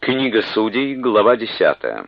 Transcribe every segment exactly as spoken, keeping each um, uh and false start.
Книга Судей, глава десятая.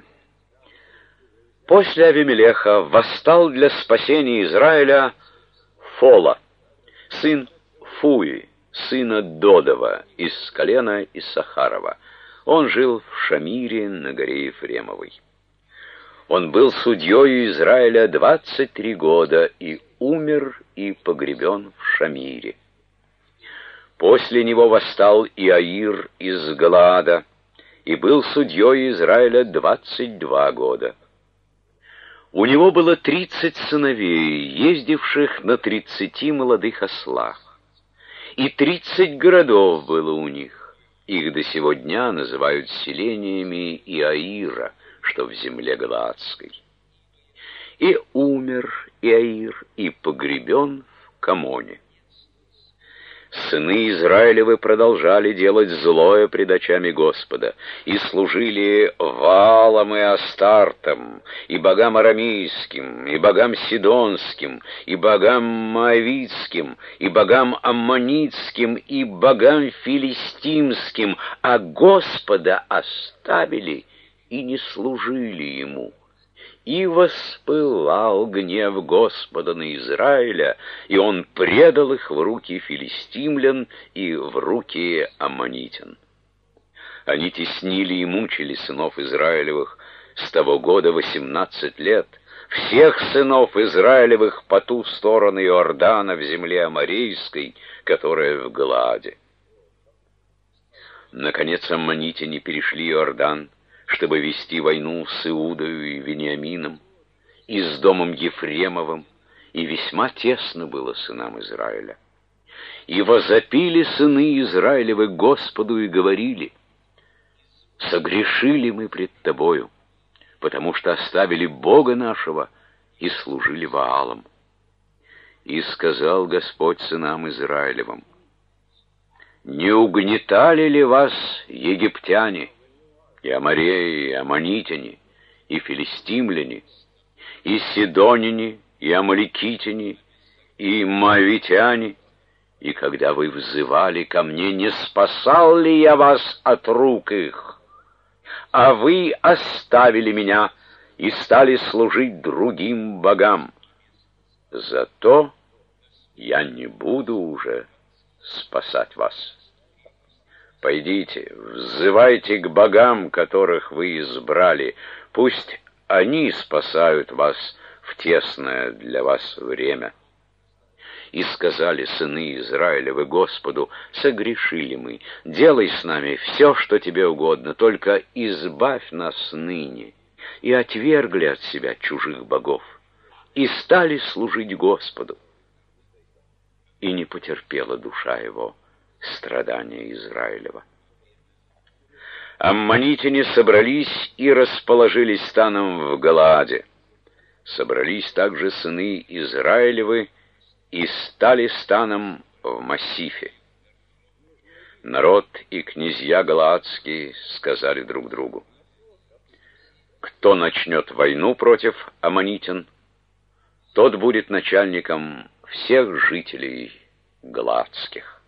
После Авимелеха восстал для спасения Израиля Фола, сын Фуи, сына Додова, из колена Иссахарова. Он жил в Шамире на горе Ефремовой. Он был судьей Израиля двадцать три года и умер и погребен в Шамире. После него восстал Иаир из Галаада и был судьей Израиля двадцать два года. У него было тридцать сыновей, ездивших на тридцати молодых ослах, и тридцать городов было у них. Их до сего дня называют селениями Иаира, что в земле Галаадской. И умер Иаир, и погребен в Камоне. Сыны Израилевы продолжали делать злое пред очами Господа, и служили Ваалам и Астартам, и богам арамейским, и богам сидонским, и богам моавитским, и богам аммонитским, и богам филистимским, а Господа оставили и не служили ему. И воспылал гнев Господа на Израиля, и он предал их в руки филистимлян и в руки аммонитян. Они теснили и мучили сынов Израилевых с того года восемнадцать лет, всех сынов Израилевых по ту сторону Иордана в земле Аморейской, которая в Галааде. Наконец аммонитяне перешли Иордан, чтобы вести войну с Иудою и Вениамином, и с домом Ефремовым, и весьма тесно было сынам Израиля. И возопили сыны Израилевы Господу и говорили: «Согрешили мы пред Тобою, потому что оставили Бога нашего и служили Ваалам». И сказал Господь сынам Израилевым: «Не угнетали ли вас египтяне, и амореи, и аммонитяне, и филистимляне, и сидоняне, и амаликитяне, и моавитяне, и когда вы взывали ко мне, не спасал ли я вас от рук их? А вы оставили меня и стали служить другим богам. Зато я не буду уже спасать вас. Пойдите, взывайте к богам, которых вы избрали, пусть они спасают вас в тесное для вас время». И сказали сыны Израилевы Господу: «Согрешили мы, делай с нами все, что тебе угодно, только избавь нас ныне». И отвергли от себя чужих богов, и стали служить Господу. И не потерпела душа его страдания Израилева. Аммонитяне собрались и расположились станом в Галааде. Собрались также сыны Израилевы и стали станом в Массифе. Народ и князья галаадские сказали друг другу: «Кто начнет войну против аммонитян, тот будет начальником всех жителей галаадских».